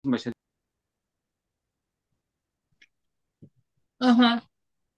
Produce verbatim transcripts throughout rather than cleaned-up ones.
Başladı. Aha,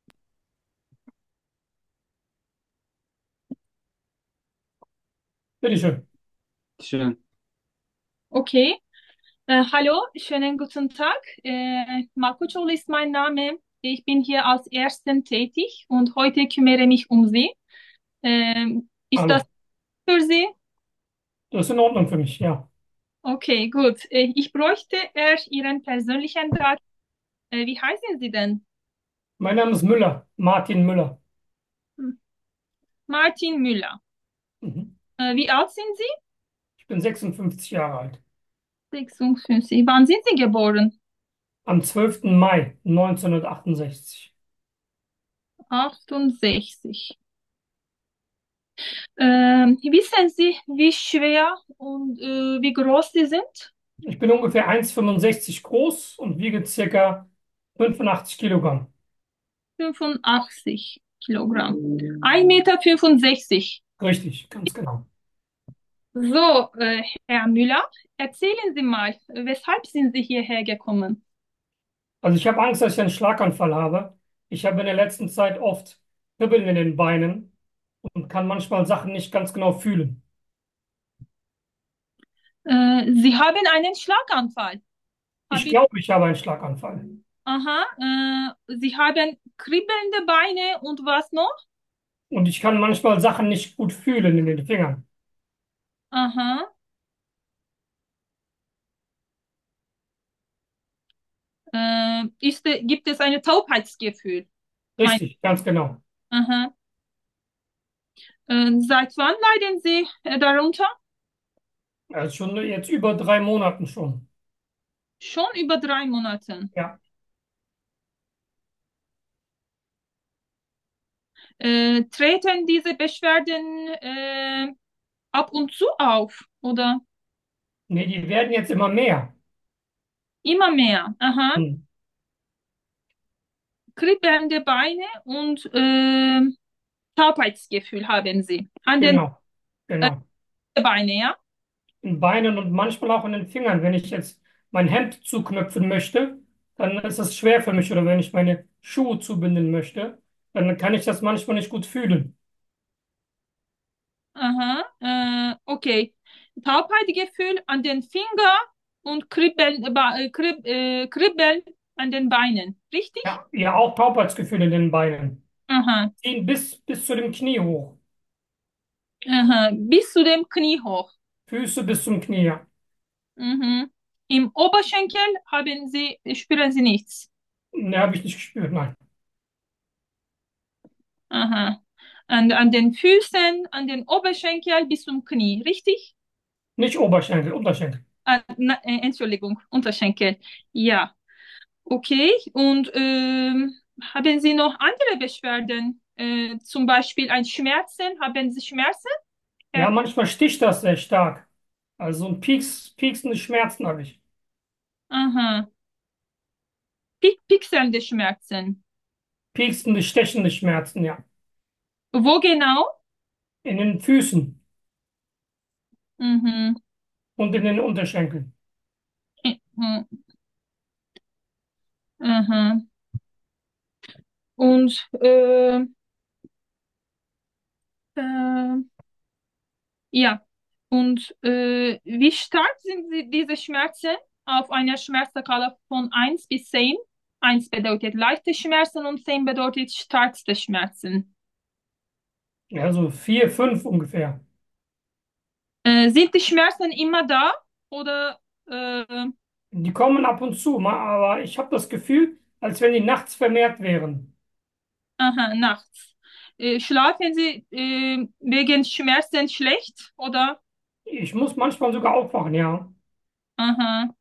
Bitteschön. Schön. okay. Äh, hallo, schönen guten Tag. Äh, Malkoçoğlu ist mein Name. Ich bin hier als Ärztin tätig und heute kümmere mich um Sie. Ähm, ist das Hallo. für Sie? Das ist in Ordnung für mich, ja. Okay, gut. Äh, ich bräuchte erst Ihren persönlichen Daten. Äh, wie heißen Sie denn? Mein Name ist Müller, Martin Müller. Hm, Martin Müller. Mhm. Äh, wie alt sind Sie? Ich bin sechsundfünfzig Jahre alt. sechsundfünfzig. Wann sind Sie geboren? Am zwölften Mai neunzehnhundertachtundsechzig. achtundsechzig. Ähm, wissen Sie, wie schwer und äh, wie groß Sie sind? Ich bin ungefähr eins Komma fünfundsechzig groß und wiege circa fünfundachtzig Kilogramm. fünfundachtzig Kilogramm. ein Meter. fünfundsechzig. Richtig, ganz genau. So, äh, Herr Müller, erzählen Sie mal, weshalb sind Sie hierher gekommen? Also ich habe Angst, dass ich einen Schlaganfall habe. Ich habe in der letzten Zeit oft Kribbeln in den Beinen und kann manchmal Sachen nicht ganz genau fühlen. Äh, Sie haben einen Schlaganfall. Ich Hab ich, glaube, ich habe einen Schlaganfall. aha, äh, Sie haben kribbelnde Beine und was noch? Und ich kann manchmal Sachen nicht gut fühlen in den Fingern. Aha, äh, ist, gibt es ein Taubheitsgefühl? Mein, Richtig, ganz genau. aha. Äh, seit wann leiden Sie äh, darunter? Also schon jetzt über drei Monaten schon. Schon über drei Monaten. Ja, Äh, treten diese Beschwerden äh, ab und zu auf oder nee, die werden jetzt immer mehr. immer mehr? Aha. Hm. Kribbelnde Beine und äh, Taubheitsgefühl haben Sie. An den Genau, äh, genau. Beine, ja? In Beinen und manchmal auch in den Fingern. Wenn ich jetzt mein Hemd zuknöpfen möchte, dann ist es schwer für mich. Oder wenn ich meine Schuhe zubinden möchte, dann kann ich das manchmal nicht gut fühlen. Aha. Äh, okay. Taubheitsgefühl an den Finger und Kribbeln, äh, ba- äh, Krib, äh, Kribbeln an den Beinen. Richtig? Ja, ja, auch Taubheitsgefühl in den Beinen. Aha. Ziehen bis, bis zu dem Knie hoch. Aha. Bis zu dem Knie hoch. Füße bis zum Knie. Ja. Mhm. Im Oberschenkel haben Sie, spüren Sie nichts. Ne, habe ich nicht gespürt, nein. Aha. An, an den Füßen, an den Oberschenkel bis zum Knie, richtig? Nicht Oberschenkel, Unterschenkel. Ah, na, äh, Entschuldigung, Unterschenkel. Ja, okay. Und ähm, haben Sie noch andere Beschwerden? Äh, zum Beispiel ein Schmerzen? Haben Sie Schmerzen? Ja, Ja. manchmal sticht das sehr stark. Also ein Pieks, pieksende Schmerzen habe ich. Aha. Pik pixelnde Schmerzen. Pieksende, stechende Schmerzen, ja. Wo genau? In den Füßen Mhm. und in den Unterschenkeln. Mhm. Aha. Und äh, äh, ja, und äh, wie stark sind sie, diese Schmerzen auf einer Schmerzskala von eins bis zehn? Eins bedeutet leichte Schmerzen und zehn bedeutet starkste Schmerzen. Ja, so vier, fünf ungefähr. Äh, sind die Schmerzen immer da oder äh, Die kommen ab und zu, ma- aber ich habe das Gefühl, als wenn die nachts vermehrt wären. aha, nachts? Äh, schlafen Sie äh, wegen Schmerzen schlecht oder? Ich muss manchmal sogar aufwachen, ja. Aha.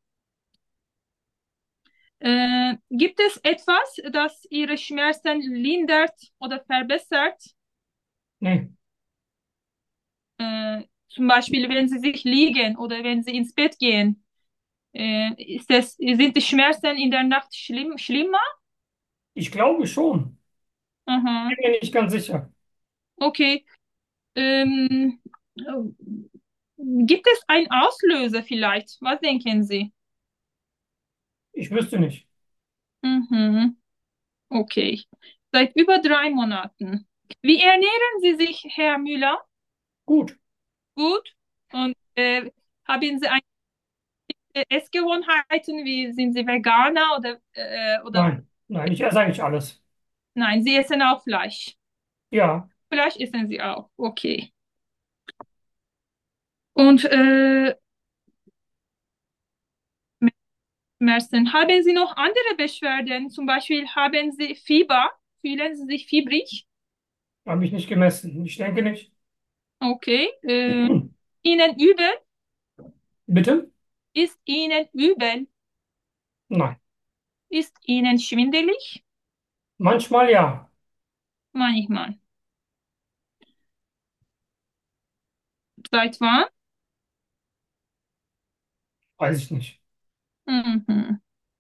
Äh, gibt es etwas, das Ihre Schmerzen lindert oder verbessert? Nee, Äh, zum Beispiel, wenn Sie sich liegen oder wenn Sie ins Bett gehen, äh, ist das, sind die Schmerzen in der Nacht schlimm, schlimmer? ich glaube schon. Aha, Bin mir nicht ganz sicher. okay. Ähm, äh, gibt es einen Auslöser vielleicht? Was denken Sie? Ich wüsste nicht. Mhm. Okay. Seit über drei Monaten. Wie ernähren Sie sich, Herr Müller? Gut. Gut. Und äh, haben Sie eine äh, Essgewohnheiten? Wie sind Sie Veganer oder, äh, oder Nein, nein, ich esse eigentlich alles. nein, Sie essen auch Fleisch. Ja, Fleisch essen Sie auch. Okay. Und äh, Mersen, haben Sie noch andere Beschwerden? Zum Beispiel haben Sie Fieber? Fühlen Sie sich fiebrig? habe ich nicht gemessen. Ich denke nicht. Okay. Äh, Ihnen übel? Bitte? Ist Ihnen übel? Nein. Ist Ihnen schwindelig? Manchmal ja. Manchmal. Seit wann? Weiß ich nicht. Mhm.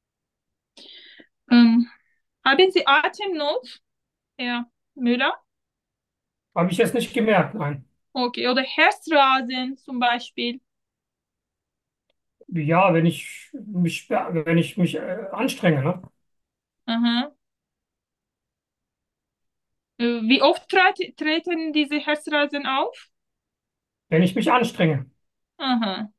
Ähm, Haben Sie Atemnot, Herr Müller? Habe ich jetzt nicht gemerkt, nein. Okay. Oder Herzrasen zum Beispiel? Ja, wenn ich mich, wenn ich mich äh, anstrenge, ne? Aha. Äh, Wie oft tret- treten diese Herzrasen auf? Wenn ich mich anstrenge. Aha.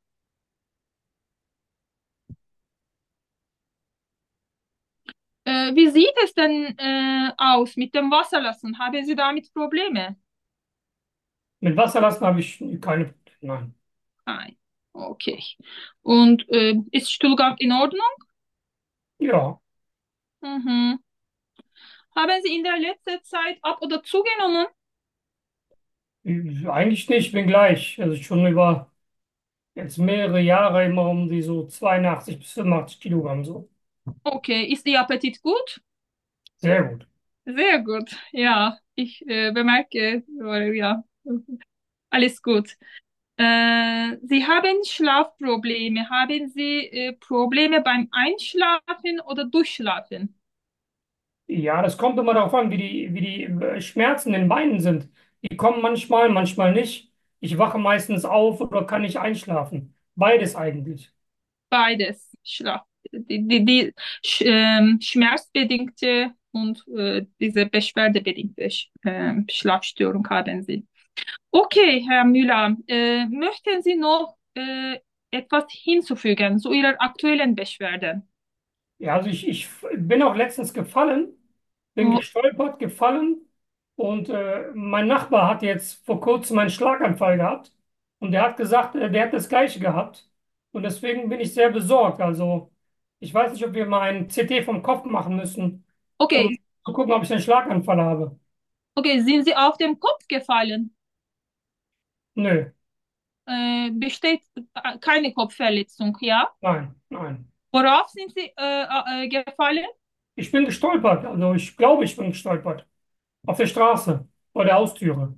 Äh, wie sieht es denn äh, aus mit dem Wasserlassen? Haben Sie damit Probleme? Mit Wasserlassen habe ich keine, nein. Nein. Okay. Und äh, ist Stuhlgang in Ordnung? Ja, Mhm. Haben Sie in der letzten Zeit ab oder zugenommen? eigentlich nicht, ich bin gleich. Also schon über jetzt mehrere Jahre immer um die so zweiundachtzig bis fünfundachtzig Kilogramm so. Okay. Ist Ihr Appetit gut? Sehr gut. Sehr gut. Ja, ich äh, bemerke, äh, ja, alles gut. Äh, Sie haben Schlafprobleme. Haben Sie äh, Probleme beim Einschlafen oder Durchschlafen? Ja, das kommt immer darauf an, wie die, wie die äh, Schmerzen in den Beinen sind. Die kommen manchmal, manchmal nicht. Ich wache meistens auf oder kann nicht einschlafen. Beides eigentlich. Beides. Schlaf. Die, die, die sch, ähm, schmerzbedingte und äh, diese beschwerdebedingte Sch, ähm, Schlafstörung haben Sie. Okay, Herr Müller, äh, möchten Sie noch äh, etwas hinzufügen zu Ihrer aktuellen Beschwerde? Ja, also ich, ich bin auch letztens gefallen, bin Oh, gestolpert, gefallen und äh, mein Nachbar hat jetzt vor kurzem einen Schlaganfall gehabt und der hat gesagt, äh, der hat das Gleiche gehabt und deswegen bin ich sehr besorgt. Also ich weiß nicht, ob wir mal ein C T vom Kopf machen müssen, um okay, zu gucken, ob ich einen Schlaganfall habe. okay, sind Sie auf den Kopf gefallen? Nö, Äh, besteht äh, keine Kopfverletzung, ja? nein, nein. Worauf sind Sie äh, äh, gefallen? Ich bin gestolpert, also ich glaube, ich bin gestolpert. Auf der Straße, vor der Haustüre.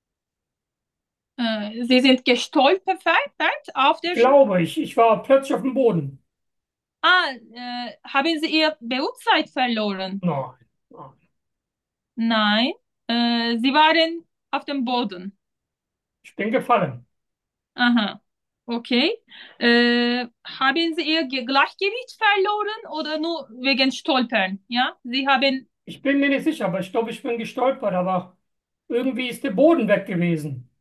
Äh, Sie sind gestolpert auf Ich der Straße. glaube, ich, ich war plötzlich auf dem Boden. Ah, äh, haben Sie Ihr Bewusstsein verloren? Nein, nein. Nein, äh, Sie waren auf dem Boden. Ich bin gefallen. Aha, okay. Äh, haben Sie Ihr Ge Gleichgewicht verloren oder nur wegen Stolpern? Ja, Sie haben. Ich bin mir nicht sicher, aber ich glaube, ich bin gestolpert, aber irgendwie ist der Boden weg gewesen.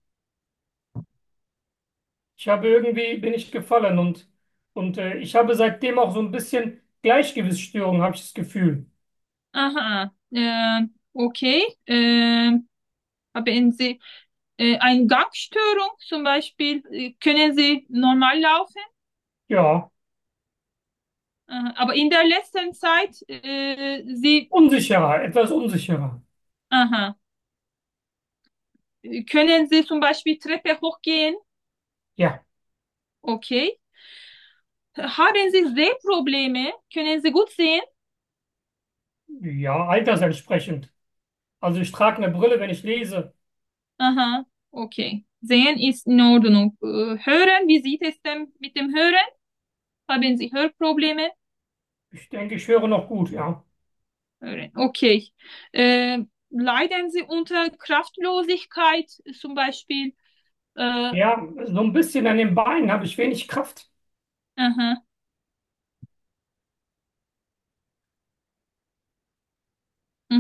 Ich habe irgendwie, bin ich gefallen und, und äh, ich habe seitdem auch so ein bisschen Gleichgewichtsstörung, habe ich das Gefühl. Aha, äh, okay. Äh, haben Sie äh, eine Gangstörung zum Beispiel? Äh, können Sie normal laufen? Ja, Aha, aber in der letzten Zeit, äh, Sie, unsicherer, etwas unsicherer. aha, können Sie zum Beispiel Treppe hochgehen? Ja, Okay. Haben Sie Sehprobleme? Können Sie gut sehen? ja, altersentsprechend. Also ich trage eine Brille, wenn ich lese. Aha, okay. Sehen ist in Ordnung. Äh, Hören, wie sieht es denn mit dem Hören? Haben Sie Hörprobleme? Ich denke, ich höre noch gut, ja. Hören, okay. Äh, leiden Sie unter Kraftlosigkeit zum Beispiel? Äh, Ja, so ein bisschen an den Beinen habe ich wenig Kraft. aha.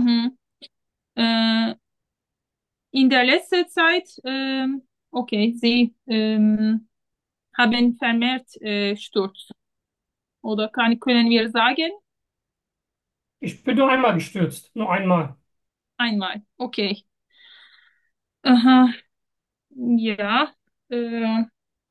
Mhm. Äh, in der letzten Zeit, ähm, okay, Sie ähm, haben vermehrt äh, Sturz. Oder kann, können wir sagen, Ich bin nur einmal gestürzt, nur einmal. einmal. Okay. Aha, ja. Äh,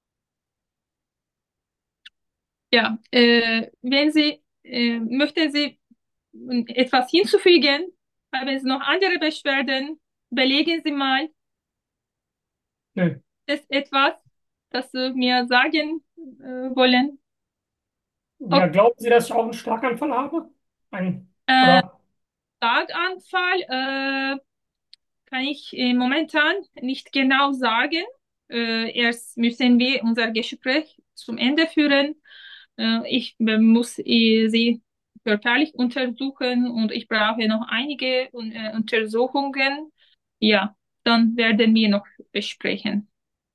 ja, äh, wenn Sie, äh, möchten Sie etwas hinzufügen? Haben Sie noch andere Beschwerden? Belegen Sie mal Nö. das etwas, das Sie mir sagen äh, wollen. Ja, Okay. glauben Sie, dass ich auch einen Schlaganfall habe? Ein, Äh, oder? Schlaganfall äh, kann ich äh, momentan nicht genau sagen. Äh, erst müssen wir unser Gespräch zum Ende führen. Äh, ich äh, muss äh, sie körperlich untersuchen und ich brauche noch einige äh, Untersuchungen. Ja, dann werden wir noch besprechen.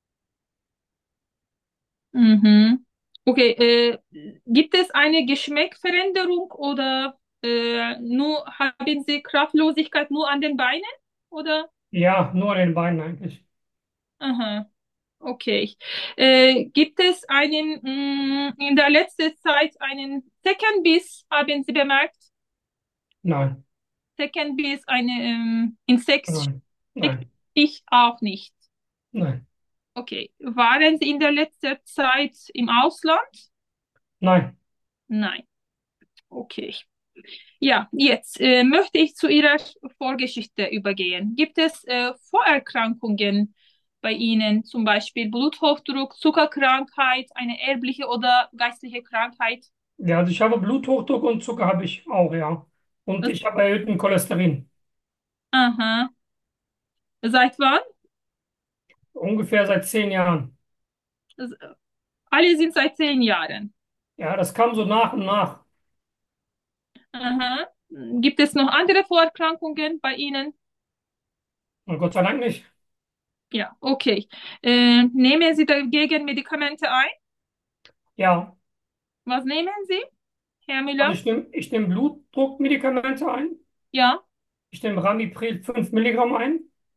Mhm. Okay, äh, gibt es eine Geschmacksveränderung oder äh, nur haben Sie Kraftlosigkeit nur an den Beinen? Oder? Ja, nur an den Beinen eigentlich. Aha, okay. Äh, gibt es einen, mh, in der letzten Zeit einen Zeckenbiss, haben Sie bemerkt? Nein, Zeckenbiss, eine ähm, Insektstich? nein, nein, Ich auch nicht. nein, Okay. Waren Sie in der letzten Zeit im Ausland? nein. Nein. Okay. Ja, jetzt äh, möchte ich zu Ihrer Vorgeschichte übergehen. Gibt es äh, Vorerkrankungen bei Ihnen, zum Beispiel Bluthochdruck, Zuckerkrankheit, eine erbliche oder geistliche Krankheit? Ja, also ich habe Bluthochdruck und Zucker habe ich auch, ja. Und Das, ich habe erhöhten Cholesterin. aha. Seit wann? Ungefähr seit zehn Jahren. Das, alle sind seit zehn Jahren. Ja, das kam so nach und nach. Aha. Gibt es noch andere Vorerkrankungen bei Ihnen? Und Gott sei Dank nicht. Ja, okay. Äh, nehmen Sie dagegen Medikamente ein? Ja, Was nehmen Sie, Herr also Müller? ich nehme ich nehm Blutdruckmedikamente ein. Ja. Ich nehme Ramipril fünf Milligramm ein.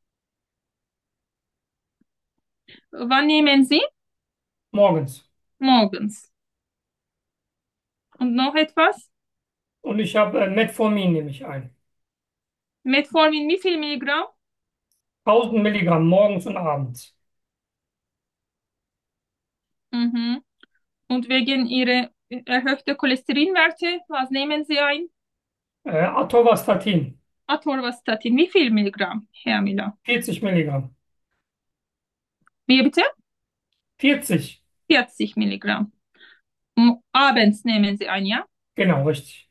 Wann nehmen Sie? Morgens. Morgens. Und noch etwas? Und ich habe äh, Metformin nehme ich ein. Metformin, wie viel Milligramm? tausend Milligramm morgens und abends. Mhm. Und wegen Ihrer erhöhten Cholesterinwerte, was nehmen Sie ein? Äh, Atorvastatin Atorvastatin, wie viel Milligramm, Herr Müller? vierzig Milligramm. Wie bitte? vierzig. vierzig Milligramm. M- Abends nehmen Sie ein, ja? Genau, richtig.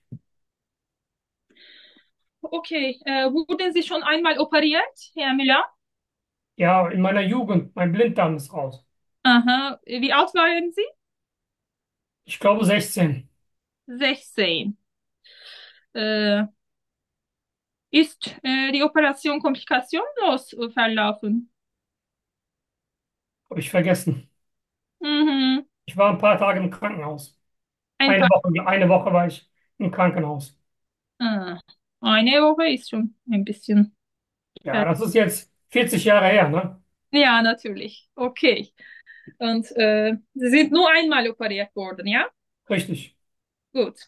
Okay, äh, wurden Sie schon einmal operiert, Herr Müller? Ja, in meiner Jugend, mein Blinddarm ist raus. Aha. Wie alt waren Sie? Ich glaube sechzehn. sechzehn. Äh, ist äh, die Operation komplikationslos äh, verlaufen? Habe ich vergessen. Mhm. Ich war ein paar Tage im Krankenhaus. Ein Eine paar. Woche, eine Woche war ich im Krankenhaus. Ah, eine Woche ist schon ein bisschen. Ja, Ver- das ist jetzt vierzig Jahre her, ne? Ja, natürlich. Okay. Und äh, Sie sind nur einmal operiert worden, ja? Richtig. Gut.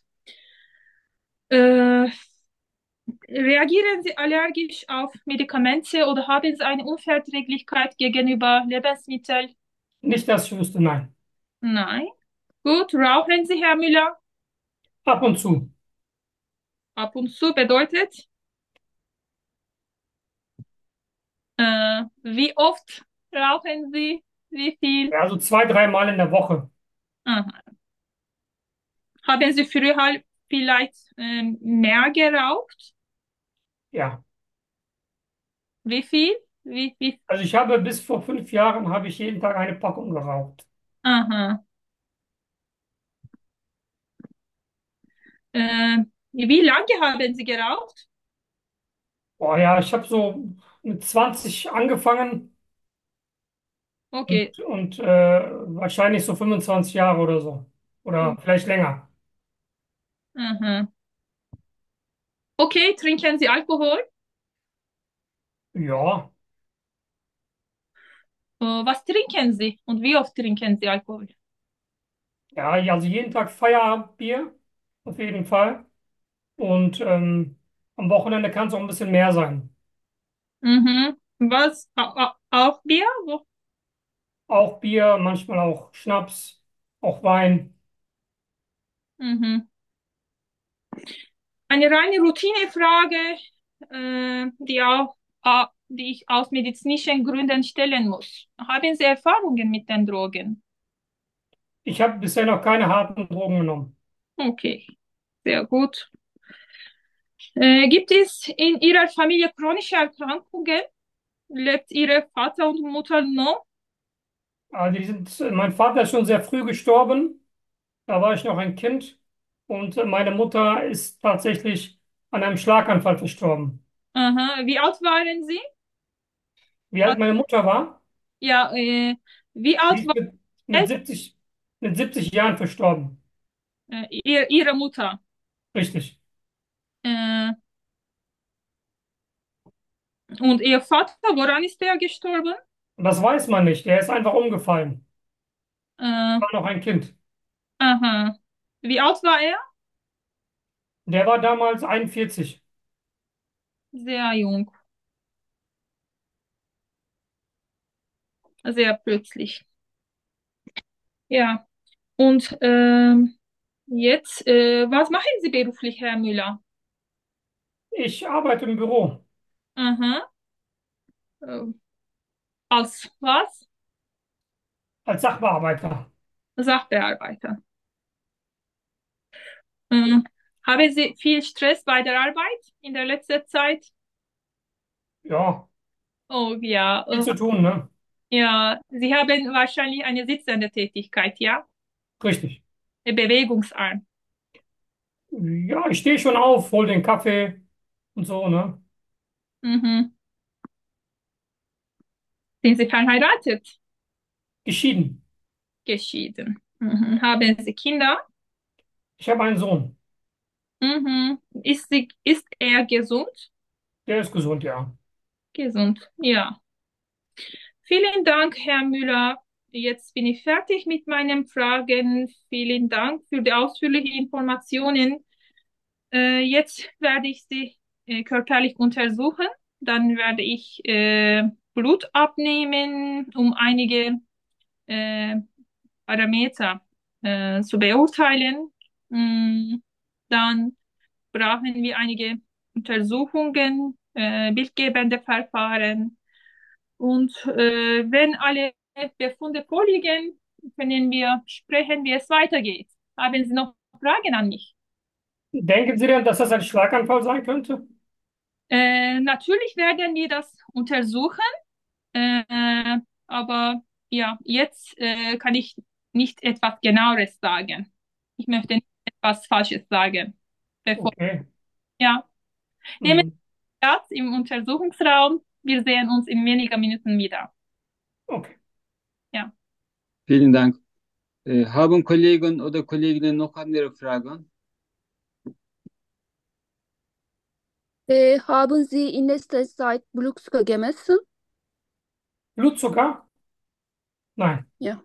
Äh, reagieren Sie allergisch auf Medikamente oder haben Sie eine Unverträglichkeit gegenüber Lebensmitteln? Nicht, dass ich wüsste, nein. Nein. Gut. Rauchen Sie, Herr Müller? Ab und zu. Ab und zu bedeutet, äh, wie oft rauchen Sie? Wie viel? Ja, also zwei, dreimal in der Woche. Aha. Haben Sie früher halt vielleicht ähm, mehr geraucht? Ja. Wie viel? Wie, wie? Also ich habe bis vor fünf Jahren habe ich jeden Tag eine Packung geraucht. Aha. Äh, wie lange haben Sie geraucht? Oh ja, ich habe so mit zwanzig angefangen Okay. und, und äh, wahrscheinlich so fünfundzwanzig Jahre oder so. Oder vielleicht länger. Aha. Okay, trinken Sie Alkohol? Ja, Äh, was trinken Sie und wie oft trinken Sie Alkohol? ja, also jeden Tag Feierabendbier, auf jeden Fall. Und ähm, am Wochenende kann es auch ein bisschen mehr sein. Mhm. Was? Au- au- Auch Bier? Wo- Auch Bier, manchmal auch Schnaps, auch Wein. Mhm. Eine reine Routinefrage, äh, die auch, äh, die ich aus medizinischen Gründen stellen muss. Haben Sie Erfahrungen mit den Drogen? Ich habe bisher noch keine harten Drogen genommen. Okay, sehr gut. Äh, gibt es in Ihrer Familie chronische Erkrankungen? Lebt Ihre Vater und Mutter noch? Also die sind, mein Vater ist schon sehr früh gestorben. Da war ich noch ein Kind. Und meine Mutter ist tatsächlich an einem Schlaganfall verstorben. Aha. Wie alt waren Sie? Wie alt meine Mutter war? Ja, äh, wie Sie alt ist war mit, mit es, siebzig, mit siebzig Jahren verstorben. äh, ihr, Ihre Mutter? Richtig. Äh, und Ihr Vater, woran ist er gestorben? Und das weiß man nicht. Er ist einfach umgefallen. Äh, War noch ein Kind. aha. Wie alt war er? Der war damals einundvierzig. Sehr jung, sehr plötzlich. Ja. Und ähm, jetzt, äh, was machen Sie beruflich, Herr Müller? Ich arbeite im Büro Aha. Äh, als was? als Sachbearbeiter. Sachbearbeiter. Ähm, haben Sie viel Stress bei der Arbeit in der letzten Zeit? Ja, Oh ja, viel äh, zu tun, ne? ja. Sie haben wahrscheinlich eine sitzende Tätigkeit, ja? Richtig. Äh, Bewegungsarm. Ja, ich stehe schon auf, hol den Kaffee und so, ne? Mhm. Sind Sie verheiratet? Geschieden. Geschieden. Mhm. Haben Sie Kinder? Ich habe einen Sohn. Mhm. Ist sie, ist er gesund? Der ist gesund, ja. Gesund, ja. Vielen Dank, Herr Müller. Jetzt bin ich fertig mit meinen Fragen. Vielen Dank für die ausführlichen Informationen. Äh, jetzt werde ich Sie äh, körperlich untersuchen. Dann werde ich äh, Blut abnehmen, um einige äh, Parameter äh, zu beurteilen. Mm, Dann brauchen wir einige Untersuchungen, äh, bildgebende Verfahren. Und äh, wenn alle Befunde vorliegen, können wir sprechen, wie es weitergeht. Haben Sie noch Fragen an mich? Denken Sie denn, dass das ein Schlaganfall sein könnte? Äh, natürlich werden wir das untersuchen, äh, aber ja, jetzt äh, kann ich nicht etwas Genaueres sagen. Ich möchte nicht etwas Falsches sagen. Bevor, Okay. ja, nehmen Hm. Sie Platz im Untersuchungsraum. Wir sehen uns in weniger Minuten wieder. Okay. Ja. Vielen Dank. Äh, haben Kollegen oder Kolleginnen noch andere Fragen? Äh, haben Sie in letzter Zeit Blutzucker gemessen? Blutzucker? Nein. Ja.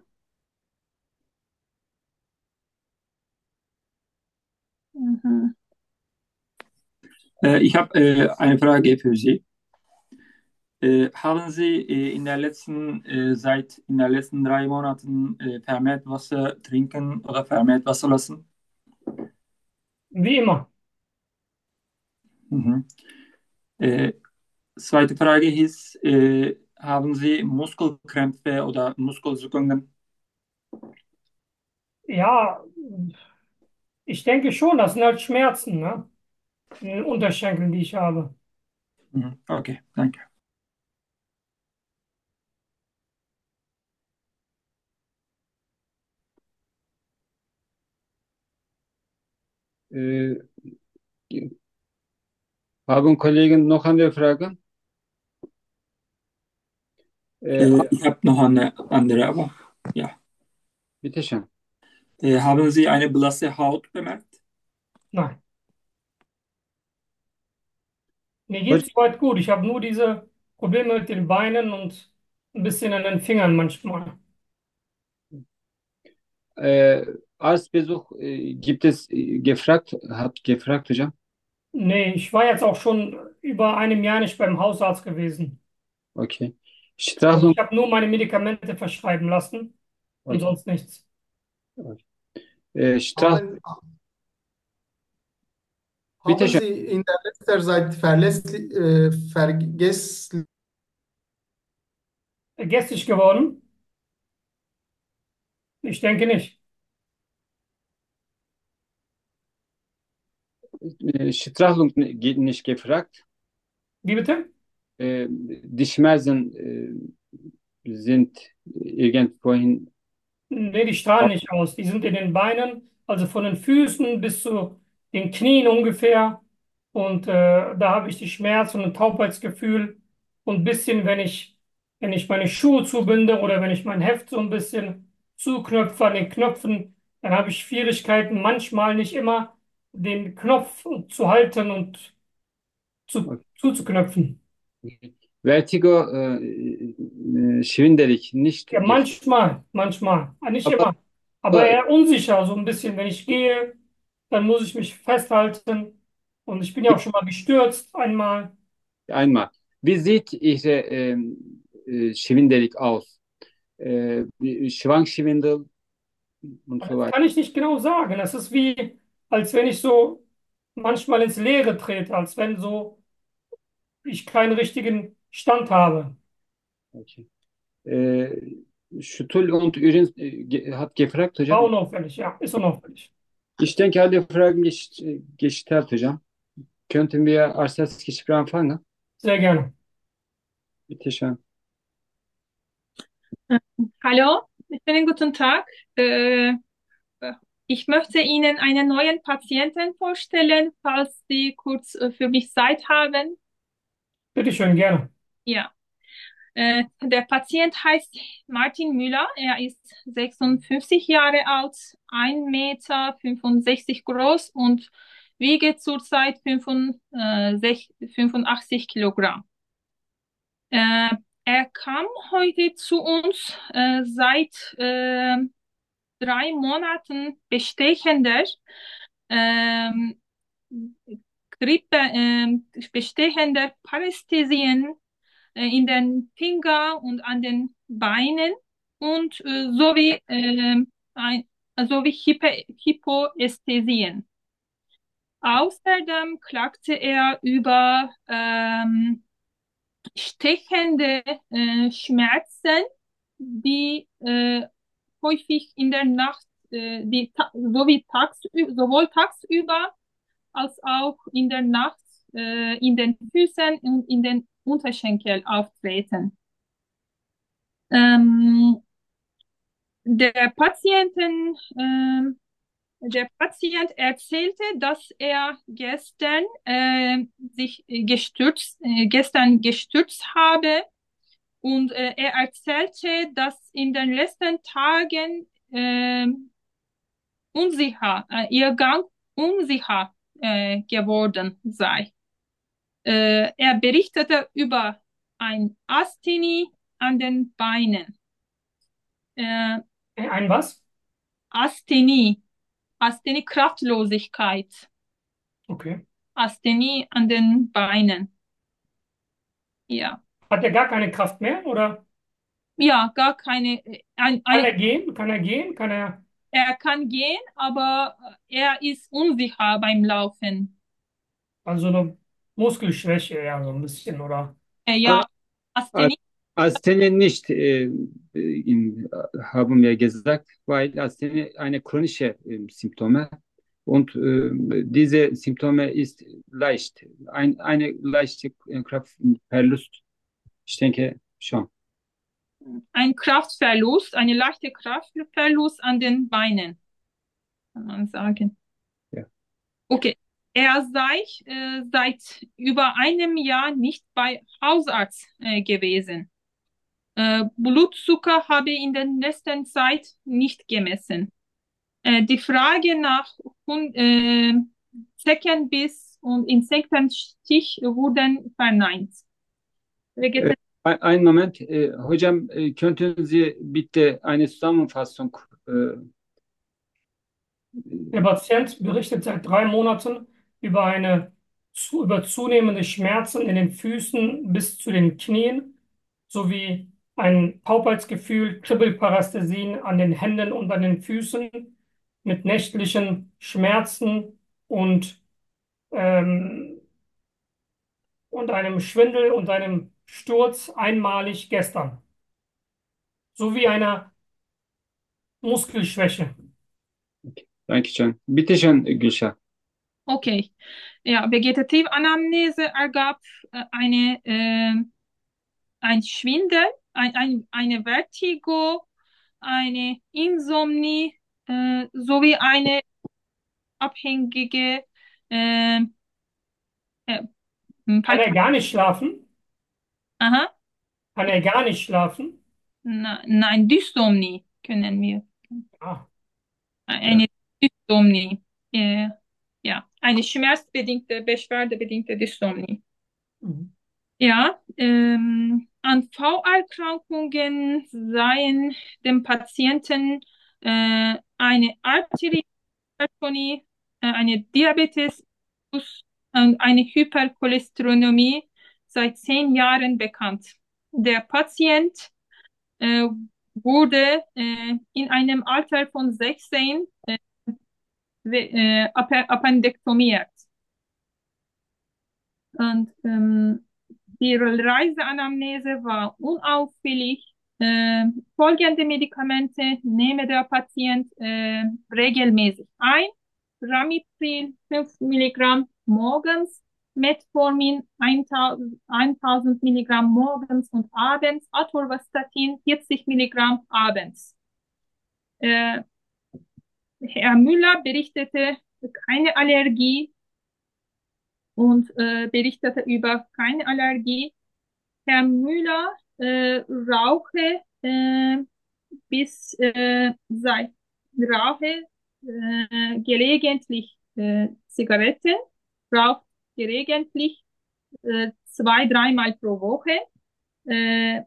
Mhm. Äh, ich habe äh, eine Frage für Sie. Äh, haben Sie äh, in der letzten, äh, seit in den letzten drei Monaten äh, vermehrt Wasser trinken oder vermehrt Wasser lassen? Wie immer. Mhm. Äh, Zweite Frage ist, äh, haben Sie Muskelkrämpfe oder Muskelzuckungen? Ja, ich denke schon, das sind halt Schmerzen, ne? In den Unterschenkeln, die ich habe. Mhm. Okay, danke. Äh, haben Kollegen noch andere Fragen? Äh, Äh, ich habe noch eine andere, aber ja. bitteschön. Äh, haben Sie eine blasse Haut bemerkt? Nein. Mir Hocam, geht's soweit gut. Ich habe nur diese Probleme mit den Beinen und ein bisschen an den Fingern manchmal. äh, Arztbesuch äh, gibt es äh, gefragt, habt gefragt, hocam. Nee, ich war jetzt auch schon über einem Jahr nicht beim Hausarzt gewesen. Okay. Also Strahlung, ich habe nur meine Medikamente verschreiben lassen und okay. sonst nichts. Äh, Strahlung, Haben, bitte haben schön. Sie in der letzter Zeit verlässlich, äh, vergesslich, Gästig geworden? Ich denke nicht. Äh, Strahlung geht nicht gefragt. Wie bitte? Äh, die Schmerzen äh, sind irgendwohin. Nee, die strahlen nicht aus. Die sind in den Beinen, also von den Füßen bis zu den Knien ungefähr. Und äh, da habe ich die Schmerz und ein Taubheitsgefühl. Und ein bisschen, wenn ich, wenn ich meine Schuhe zubinde oder wenn ich mein Heft so ein bisschen zuknöpfe an den Knöpfen, dann habe ich Schwierigkeiten, manchmal nicht immer den Knopf zu halten und zu, zuzuknöpfen. Vertigo, äh, äh, schwindelig, nicht Ja, gefragt. manchmal, manchmal, nicht Aber, immer. Aber aber eher unsicher, so ein bisschen. Wenn ich gehe, dann muss ich mich festhalten. Und ich bin ja auch schon mal gestürzt einmal. einmal. Wie sieht Ihre ähm, äh, schwindelig aus? Äh, wie- Schwangschwindel und so Das weiter. kann ich nicht genau sagen. Das ist wie, als wenn ich so manchmal ins Leere trete, als wenn so ich keinen richtigen Stand habe. Okay. Äh, Stuhl und Urin äh, ge- hat gefragt, War hocam. unauffällig, ja, ist unauffällig. Ich denke, alle Fragen ges- gestellt, hocam. Könnten wir als erstes Gespräch anfangen? Sehr gerne. Bitte schön. Hallo, schönen guten Tag. Äh, ich möchte Ihnen einen neuen Patienten vorstellen, falls Sie kurz äh, für mich Zeit haben. Bitte schön, gerne. Ja, äh, der Patient heißt Martin Müller. Er ist sechsundfünfzig Jahre alt, ein Meter fünfundsechzig groß und wiegt zurzeit fünfundsechzig, fünfundachtzig Kilogramm. Äh, er kam heute zu uns äh, seit äh, drei Monaten bestehender ähm, Grippe, ähm, bestehender Parästhesien äh, in den Finger und an den Beinen und äh, sowie, ähm, ein, sowie Hypo Hypoästhesien. Außerdem klagte er über ähm, stechende äh, Schmerzen, die äh, häufig in der Nacht, äh, die ta sowie tagsü sowohl tagsüber als auch in der Nacht äh, in den Füßen und in den Unterschenkel auftreten. Ähm, der Patienten, ähm, der Patient erzählte, dass er gestern äh, sich gestürzt, äh, gestern gestürzt habe und äh, er erzählte, dass in den letzten Tagen äh, unsicher, äh, ihr Gang unsicher äh, geworden sei. Äh, er berichtete über ein Asthenie an den Beinen. Äh, Ein was? Asthenie, Asthenie, Kraftlosigkeit, Okay. Asthenie an den Beinen. Ja, Hat er gar keine Kraft mehr oder ja, gar keine. äh, Ein, kann ein, er gehen? Kann er gehen? Kann er, er kann gehen, aber er ist unsicher beim Laufen. also eine Muskelschwäche, ja, so ein bisschen, oder? Äh, Ah, ja, Asthenie. Asthenie nicht, äh, im, haben wir gesagt, weil Asthenie eine chronische äh, Symptome und äh, diese Symptome ist leicht, ein, eine leichte äh, Kraftverlust. Ich denke schon. Ein Kraftverlust, eine leichte Kraftverlust an den Beinen, kann man sagen. Ja. Okay. Er sei äh, seit über einem Jahr nicht bei Hausarzt äh, gewesen. Äh, Blutzucker habe in der letzten Zeit nicht gemessen. Äh, die Frage nach Hun- äh, Zeckenbiss und Insektenstich wurden verneint. Äh, Vegeta ein- einen Moment. Äh, hocam, äh, könnten Sie bitte eine Zusammenfassung äh, Der Patient berichtet seit drei Monaten über eine zu, über zunehmende Schmerzen in den Füßen bis zu den Knien sowie ein Taubheitsgefühl, Kribbelparästhesien an den Händen und an den Füßen mit nächtlichen Schmerzen und, ähm, und einem Schwindel und einem Sturz einmalig gestern, sowie einer Muskelschwäche. Dankeschön. Bitte schön, Gülşah. Okay. Ja, Vegetativ-Anamnese ergab äh, eine, äh, ein Schwindel, ein, ein, eine Vertigo, eine Insomnie äh, sowie eine abhängige äh, äh, Kann er Palp gar nicht schlafen? Aha, Kann er gar nicht schlafen? na, nein, Dysomnie können wir. Ah, Ja. Eine Dysomnie. Äh, ja, eine schmerzbedingte, beschwerdebedingte Dysomnie. mhm. Ja, ähm, an Vorerkrankungen seien dem Patienten äh, eine Arteriehypertonie, äh, eine Diabetes und eine Hypercholesterinämie seit zehn Jahren bekannt. Der Patient äh, wurde äh, in einem Alter von sechzehn äh, we- äh, appe- appendektomiert. Und ähm, die Reiseanamnese war unauffällig. Äh, folgende Medikamente nehme der Patient äh, regelmäßig ein. Ramipril fünf Milligramm morgens, Metformin tausend Milligramm morgens und abends, Atorvastatin vierzig Milligramm abends. Äh, Herr Müller berichtete keine Allergie und äh, berichtete über keine Allergie. Herr Müller äh, rauche äh, bis äh, seit rauche äh, gelegentlich äh, Zigaretten, raucht gelegentlich äh, zwei, dreimal pro Woche äh,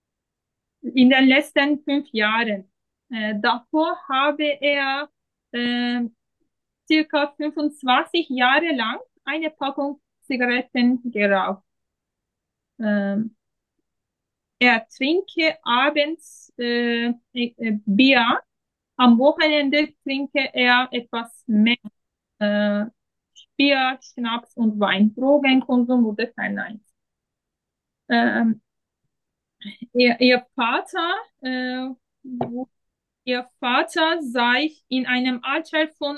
in den letzten fünf Jahren. Äh, davor habe er äh, circa fünfundzwanzig Jahre lang eine Packung Zigaretten geraucht. Ähm, Er trinke abends äh, äh, Bier. Am Wochenende trinke er etwas mehr äh, Bier, Schnaps und Wein. Drogenkonsum wurde verneint. Ähm, ihr, ihr Vater, äh, wo- ihr Vater sei in einem Alter von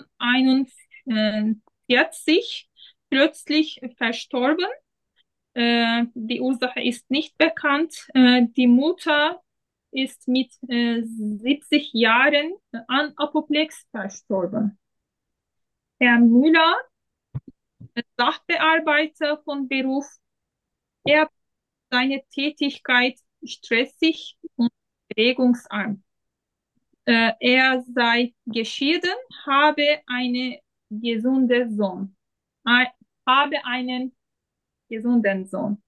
einundvierzig plötzlich verstorben. Äh, die Ursache ist nicht bekannt. Äh, die Mutter ist mit äh, siebzig Jahren an Apoplex verstorben. Herr Müller, Sachbearbeiter von Beruf, er seine Tätigkeit stressig und regungsarm. Äh, er sei geschieden, habe eine gesunde Sohn, ein, habe einen gesunden Sohn.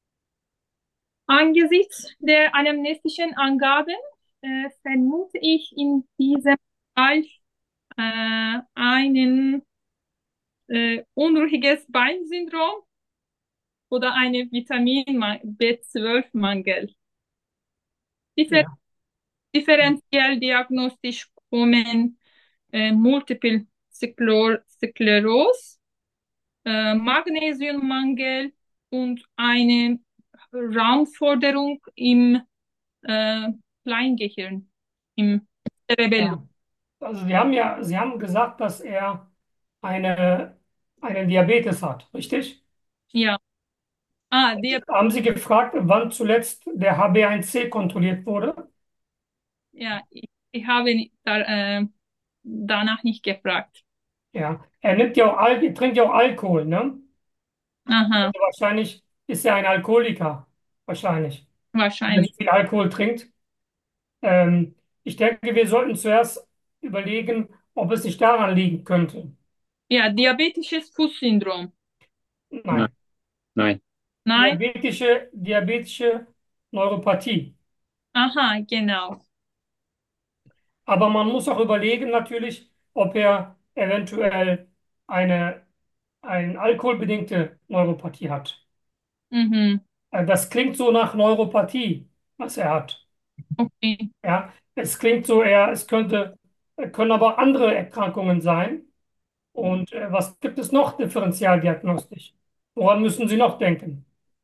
Angesichts der anamnestischen Angaben äh, vermute ich in diesem Fall äh, einen äh, unruhiges Beinsyndrom oder eine Vitamin B zwölf Mangel. Differ Ja. differenziell diagnostisch kommen äh, Multiple Skler Sklerose, äh, Magnesiummangel und eine Raumforderung im äh, Kleingehirn, im Cerebellum. Ja. Also Sie haben ja, Sie haben gesagt, dass er eine, einen Diabetes hat, richtig? Ja. Ah, der, Haben Sie gefragt, wann zuletzt der H b eins C kontrolliert wurde? ja, ich, ich habe ni- da, äh, danach nicht gefragt. Ja. Er nimmt ja auch Al er trinkt ja auch Alkohol, ne? Aha, Also wahrscheinlich ist er ein Alkoholiker. Wahrscheinlich. Wenn er wahrscheinlich. so viel Alkohol trinkt. Ähm, ich denke, wir sollten zuerst überlegen, ob es nicht daran liegen könnte. Ja, diabetisches Fußsyndrom. Nein, Nein. nein. Nein? Diabetische, diabetische Neuropathie. Aha, genau. Aber man muss auch überlegen natürlich, ob er eventuell eine, eine alkoholbedingte Neuropathie hat. Mhm. Äh, Das klingt so nach Neuropathie, was er hat. Okay. Ja, es klingt so, er, es könnte, äh, können aber andere Erkrankungen sein. Und äh, was gibt es noch differentialdiagnostisch? Woran müssen Sie noch denken?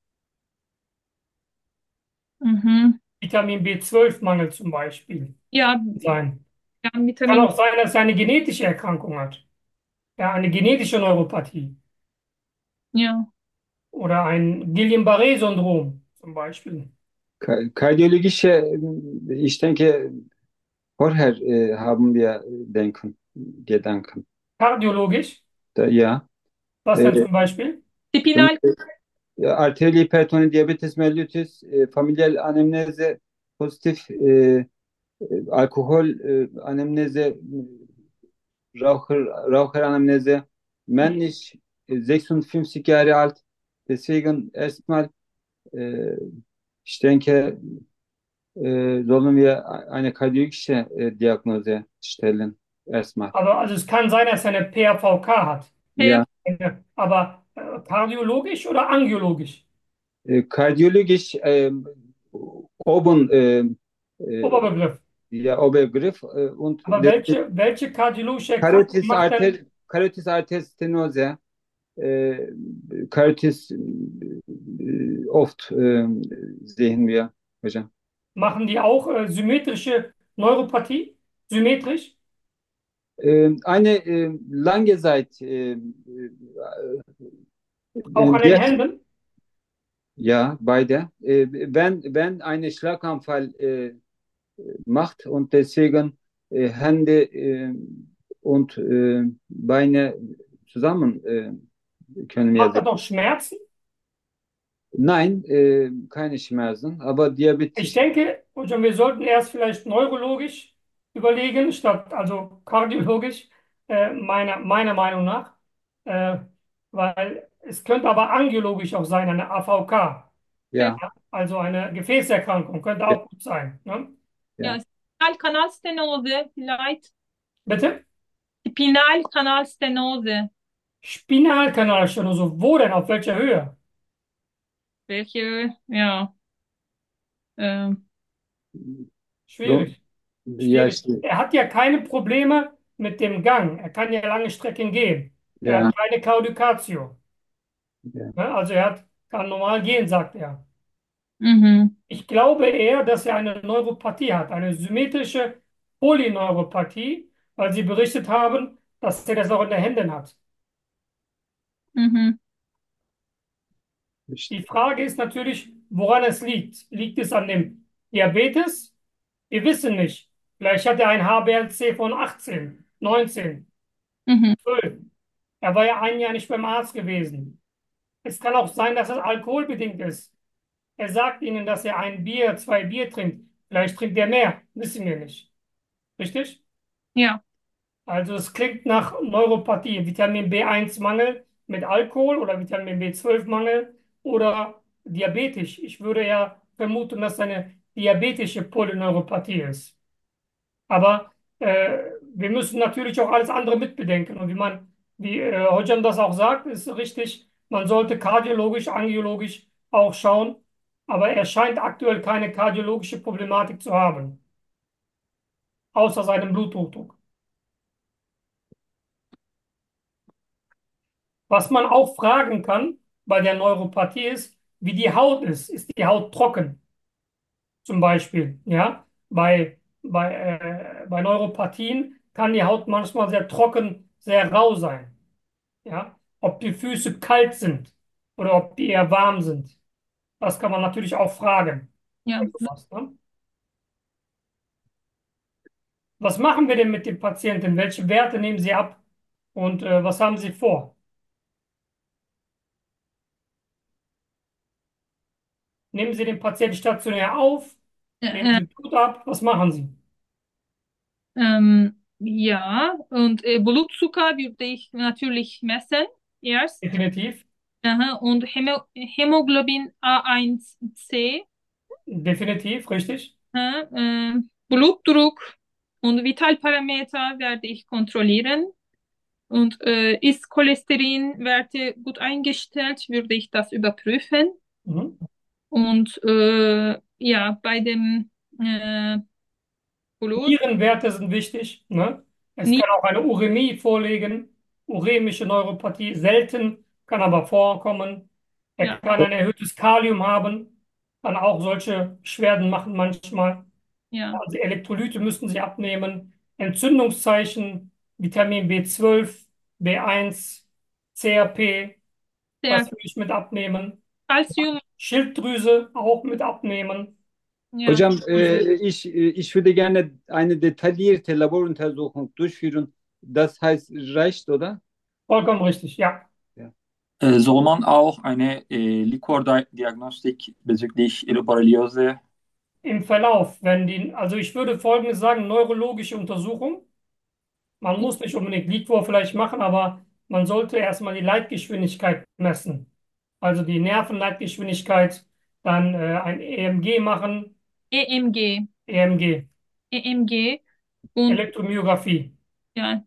Mhm. Vitamin B zwölf Mangel zum Beispiel Ja, sein. ja, Kann Vitamin. auch sein, dass er eine genetische Erkrankung hat. Ja, eine genetische Neuropathie Ja. oder ein Guillain-Barré-Syndrom zum Beispiel. Ka- Kardiologische, äh, ich denke, vorher äh, haben wir denken, Gedanken. Kardiologisch, Da, ja, was denn äh, zum Beispiel? zum Spinal. Beispiel, äh, arterili hipertoni, Diabetes mellitus, äh, familial Anamnese, positiv, äh, äh, Alkohol, äh, Anamnese, Raucher, Raucheranamnese, männlich, äh, sechsundfünfzig Jahre alt. Deswegen erstmal, äh, ich denke, äh, sollen wir eine kardiologische äh, Diagnose stellen. Erstmal. Aber also es kann sein, dass er eine P A V K hat. Ja, Eine- Aber äh, kardiologisch oder angiologisch? äh, kardiologisch, ähm, oben, äh, äh, Oberbegriff. ja, Obergriff äh, und Aber welche, welche kardiologische Erkrankung Karotis macht arter, denn, Karotis arter Stenose, äh, Karotis äh, oft äh, sehen wir, hocam. machen die auch äh, symmetrische Neuropathie? Symmetrisch? Äh, eine äh, lange Zeit, äh, äh, Auch äh, an den der, Händen? ja, beide. Äh, wenn, wenn eine Schlaganfall äh, macht und deswegen äh, Hände äh, und äh, Beine zusammen äh, können wir Macht sehen. das auch Schmerzen? Nein, äh, keine Schmerzen, aber Ich Diabetes, denke, Hocam, wir sollten erst vielleicht neurologisch überlegen, statt also kardiologisch, äh, meiner, meiner Meinung nach. Äh, weil es könnte aber angiologisch auch sein, eine A V K, ja, also eine Gefäßerkrankung, könnte ja, auch gut sein. Ne? Ja, ja. Spinalkanalstenose vielleicht. Bitte? Spinalkanalstenose. Spinalkanalstenose, wo denn? Auf welcher Höhe? Welche, ja, ähm, So, Schwierig. ja, Schwierig. ich- Er hat ja keine Probleme mit dem Gang. Er kann ja lange Strecken gehen. Er ja, hat keine Claudicatio. ja, Ne? Also er hat, kann normal gehen, sagt er. mhm, Ich glaube eher, dass er eine Neuropathie hat, eine symmetrische Polyneuropathie, weil Sie berichtet haben, dass er das auch in den Händen hat. mhm, ich- Die Frage ist natürlich, woran es liegt. Liegt es an dem Diabetes? Wir wissen nicht. Vielleicht hat er ein H b A C von achtzehn, neunzehn, mhm, zwölf. Er war ja ein Jahr nicht beim Arzt gewesen. Es kann auch sein, dass es alkoholbedingt ist. Er sagt Ihnen, dass er ein Bier, zwei Bier trinkt. Vielleicht trinkt er mehr. Wissen wir nicht. Richtig? ja, Also es klingt nach Neuropathie, Vitamin B eins Mangel mit Alkohol oder Vitamin B zwölf Mangel oder diabetisch. Ich würde ja vermuten, dass es eine diabetische Polyneuropathie ist. Aber äh, wir müssen natürlich auch alles andere mitbedenken. Und wie man, wie äh, Hocam das auch sagt, ist richtig, man sollte kardiologisch, angiologisch auch schauen. Aber er scheint aktuell keine kardiologische Problematik zu haben, außer seinem Bluthochdruck. Was man auch fragen kann bei der Neuropathie ist, wie die Haut ist. Ist die Haut trocken? Zum Beispiel, ja. Bei, bei, äh, bei Neuropathien kann die Haut manchmal sehr trocken, sehr rau sein. Ja. Ob die Füße kalt sind oder ob die eher warm sind. Das kann man natürlich auch fragen. ja. Was, ne? Was machen wir denn mit den Patienten? Welche Werte nehmen Sie ab und äh, was haben Sie vor? Nehmen Sie den Patienten stationär auf? Nehmen Äh, Sie Blut ab? Was machen Sie? ähm, ja, und äh, Blutzucker würde ich natürlich messen erst. Definitiv. Aha, und Hämo Hämoglobin A eins C, Definitiv, richtig. aha, äh, Blutdruck und Vitalparameter werde ich kontrollieren. Und äh, ist Cholesterinwerte gut eingestellt, würde ich das überprüfen. Mhm. Und äh, ja, bei dem äh, Blut, Nierenwerte sind wichtig, ne? Es nie, kann auch eine Urämie vorliegen, uremische Neuropathie, selten, kann aber vorkommen. Er ja, kann ein erhöhtes Kalium haben, kann auch solche Beschwerden machen manchmal. ja, Also Elektrolyte müssen Sie abnehmen. Entzündungszeichen, Vitamin B zwölf, B eins, C R P, der was will ich mit abnehmen? Calcium, Schilddrüse auch mit abnehmen. ja, Hocam, e, ich e, ich würde gerne eine detaillierte Laboruntersuchung durchführen. Das heißt, reicht, oder? Vollkommen richtig, ja. Ja. Äh, soll man auch eine äh, Liquordiagnostik bezüglich Borreliose? Im Verlauf, wenn die, also ich würde Folgendes sagen, neurologische Untersuchung. Man muss nicht unbedingt Liquor vielleicht machen, aber man sollte erstmal die Leitgeschwindigkeit messen. Also die Nervenleitgeschwindigkeit, dann äh, ein E M G machen, E M G, E M G, E M G und Elektromyographie. ja,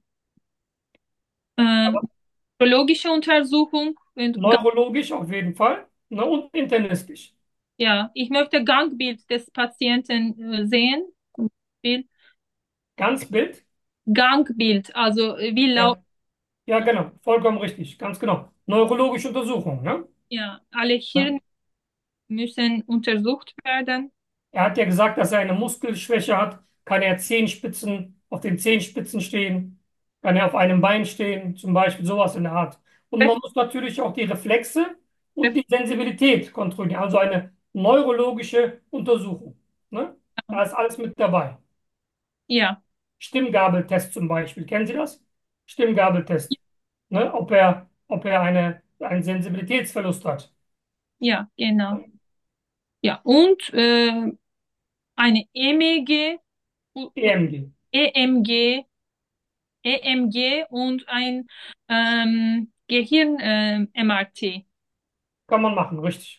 äh, biologische Untersuchung und Ga- Neurologisch auf jeden Fall, ne, und internistisch. ja, ich möchte Gangbild des Patienten äh, sehen. Bild- Ganzbild? Gangbild, also äh, wie laut, Ja, ja, genau, vollkommen richtig, ganz genau. Neurologische Untersuchung, ne? ja, alle Ja. Hirn müssen untersucht werden. Er hat ja gesagt, dass er eine Muskelschwäche hat. Kann er Zehenspitzen auf den Zehenspitzen stehen? Kann er auf einem Bein stehen? Zum Beispiel sowas in der Art. Und man muss natürlich auch die Reflexe und die Sensibilität kontrollieren. Also eine neurologische Untersuchung. Ne? Da ist alles mit dabei. Ja, Stimmgabeltest zum Beispiel. Kennen Sie das? Stimmgabeltest. Ne? Ob er, ob er eine, einen Sensibilitätsverlust hat. ja, genau. Ja, und äh, eine E M G, u- E M G. E M G, E M G und ein ähm, Gehirn-M R T. Kann man machen, richtig.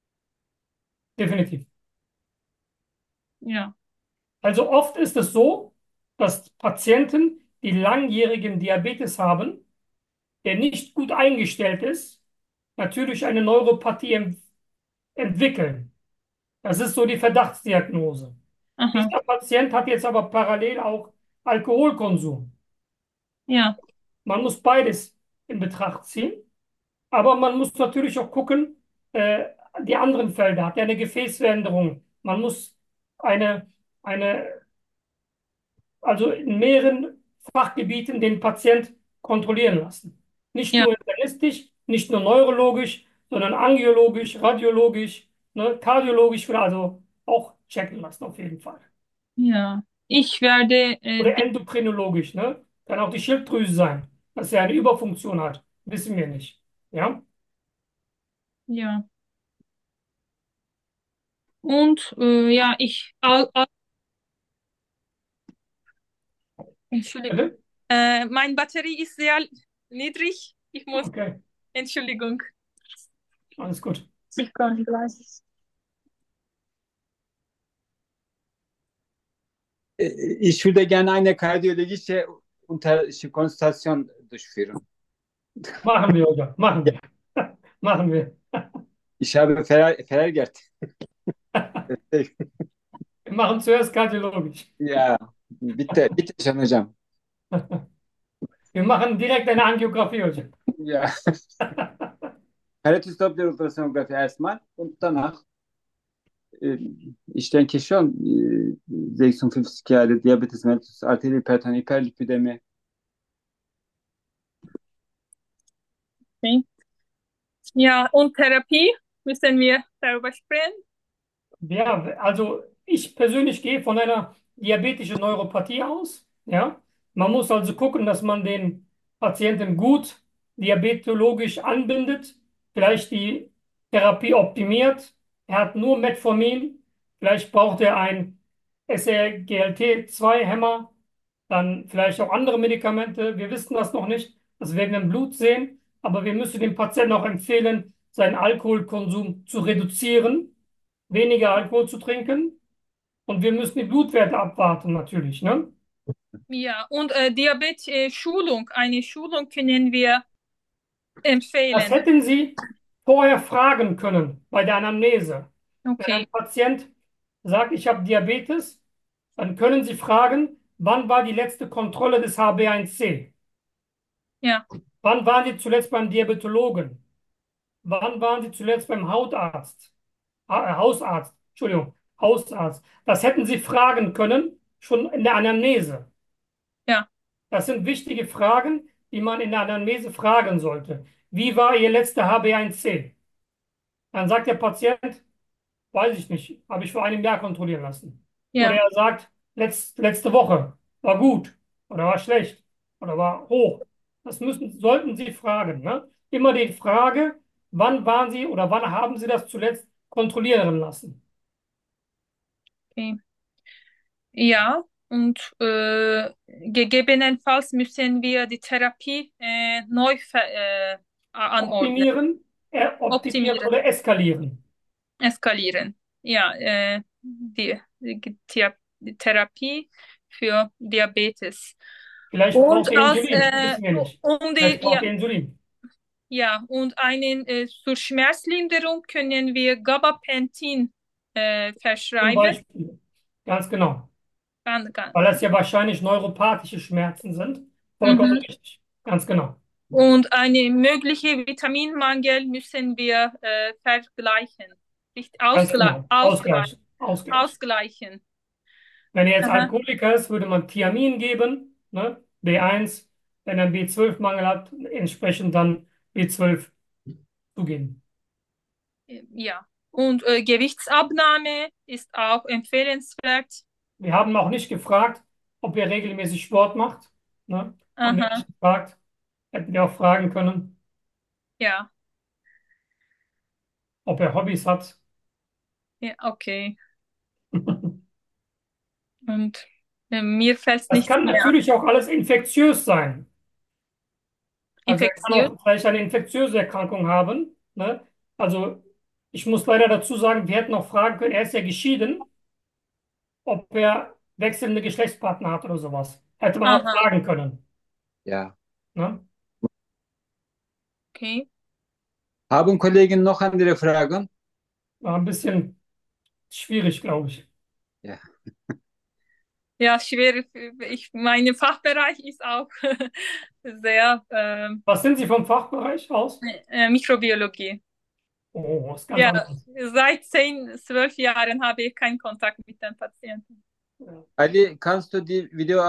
Definitiv. Ja, Also oft ist es so, dass Patienten, die langjährigen Diabetes haben, der nicht gut eingestellt ist, natürlich eine Neuropathie ent entwickeln. Das ist so die Verdachtsdiagnose. aha, Dieser Patient hat jetzt aber parallel auch Alkoholkonsum. ja, Man muss beides in Betracht ziehen, aber man muss natürlich auch gucken, äh, die anderen Felder. Hat er eine Gefäßveränderung? Man muss eine, eine also in mehreren Fachgebieten den Patient kontrollieren lassen. Nicht ja, nur internistisch, nicht nur neurologisch, sondern angiologisch, radiologisch, ne, kardiologisch, also auch checken lassen auf jeden Fall. ja. Ich werde, äh, Oder die, endokrinologisch, ne? Kann auch die Schilddrüse sein, dass er eine Überfunktion hat. Wissen wir nicht. Ja? ja. Und äh, ja, ich, au- au- Entschuldigung, Bitte? äh, meine Batterie ist sehr niedrig. Ich muss, Okay, Entschuldigung. alles gut. Willkommen gleich. Äh, Ich würde gerne eine kardiologische Unter Konsultation durchführen. Machen wir, oder? Machen Ja, wir. Machen wir. ich habe ver verärgert. Wir machen zuerst kardiologisch. Ja, bitte, bitte schön hocam. Wir machen direkt eine Angiografie, hocam. Ja, Karotis Doppler Ultrasonografi erstmal und danach e, ich denke schon e, sechsundfünfzig Jahre Diabetes mellitus, arterial hipertensi, hiperlipidemi. Okay. Ja, und Therapie müssen wir darüber sprechen. Ja, also ich persönlich gehe von einer diabetischen Neuropathie aus. Ja, man muss also gucken, dass man den Patienten gut diabetologisch anbindet, vielleicht die Therapie optimiert. Er hat nur Metformin, vielleicht braucht er ein S G L T zwei Hämmer, dann vielleicht auch andere Medikamente. Wir wissen das noch nicht. Das werden wir im Blut sehen. aber wir müssen dem Patienten auch empfehlen, seinen Alkoholkonsum zu reduzieren, weniger Alkohol zu trinken. Und wir müssen die Blutwerte abwarten, natürlich, ne? Ja, und äh, Diabetes-Schulung, eine Schulung können wir Das empfehlen. hätten Sie vorher fragen können bei der Anamnese. Wenn Okay, ein Patient sagt, ich habe Diabetes, dann können Sie fragen, wann war die letzte Kontrolle des H b A eins C? ja, Wann waren Sie zuletzt beim Diabetologen? Wann waren Sie zuletzt beim Hautarzt? Ah, äh, Hausarzt, Entschuldigung, Hausarzt. Das hätten Sie fragen können, schon in der Anamnese. ja, Das sind wichtige Fragen, die man in der Anamnese fragen sollte. Wie war Ihr letzter H b A eins C? Dann sagt der Patient, weiß ich nicht, habe ich vor einem Jahr kontrollieren lassen. Oder ja, er sagt, letzt, letzte Woche war gut oder war schlecht oder war hoch. Das müssen, sollten Sie fragen. Ne? Immer die Frage, wann waren Sie oder wann haben Sie das zuletzt kontrollieren lassen? okay. Ja, und äh, gegebenenfalls müssen wir die Therapie äh, neu ver äh, anordnen, Optimieren, äh, optimieren optimieren, oder eskalieren. eskalieren. Ja, äh, die, die, Thea- die Therapie für Diabetes. Vielleicht braucht Und er als Insulin, äh, wissen wir nicht. um Vielleicht die, braucht ja, er Insulin. ja, und einen äh, zur Schmerzlinderung können wir Gabapentin äh, Zum verschreiben. Beispiel. Ganz genau. Ganz, ganz, Weil das ja wahrscheinlich neuropathische Schmerzen sind. Vollkommen mhm. richtig. Ganz genau. Und eine mögliche Vitaminmangel müssen wir äh, vergleichen. Nicht Ganz ausgle genau. ausgleich Ausgleich. Ausgleich. ausgleichen. Wenn er jetzt Aha. Alkoholiker ist, würde man Thiamin geben, ne? B eins. Wenn er einen B zwölf Mangel hat, entsprechend dann B zwölf zugeben. Ja. Und äh, Gewichtsabnahme ist auch empfehlenswert. Wir haben auch nicht gefragt, ob er regelmäßig Sport macht. Ne? Haben wir Aha. nicht gefragt. Hätten wir auch fragen können, Ja. ob er Hobbys hat. Ja, okay. Und äh, mir fällt Das nichts kann mehr. natürlich auch alles infektiös sein. Also er kann Infektiös. auch vielleicht eine infektiöse Erkrankung haben. Ne? Also ich muss leider dazu sagen, wir hätten auch fragen können, er ist ja geschieden, ob er wechselnde Geschlechtspartner hat oder sowas. Hätte man auch Aha. fragen können. Ja. Ne? Okay. Haben Kollegen noch andere Fragen? War ein bisschen schwierig, glaube ich. Ja. Ja, schwer. Ich, mein Fachbereich ist auch sehr ähm, Was sind Sie vom Fachbereich aus? äh, Mikrobiologie. Oh, ist ganz Ja, anders. seit zehn, zwölf Jahren habe ich keinen Kontakt mit den Patienten. Ja. Ali, kannst du die Video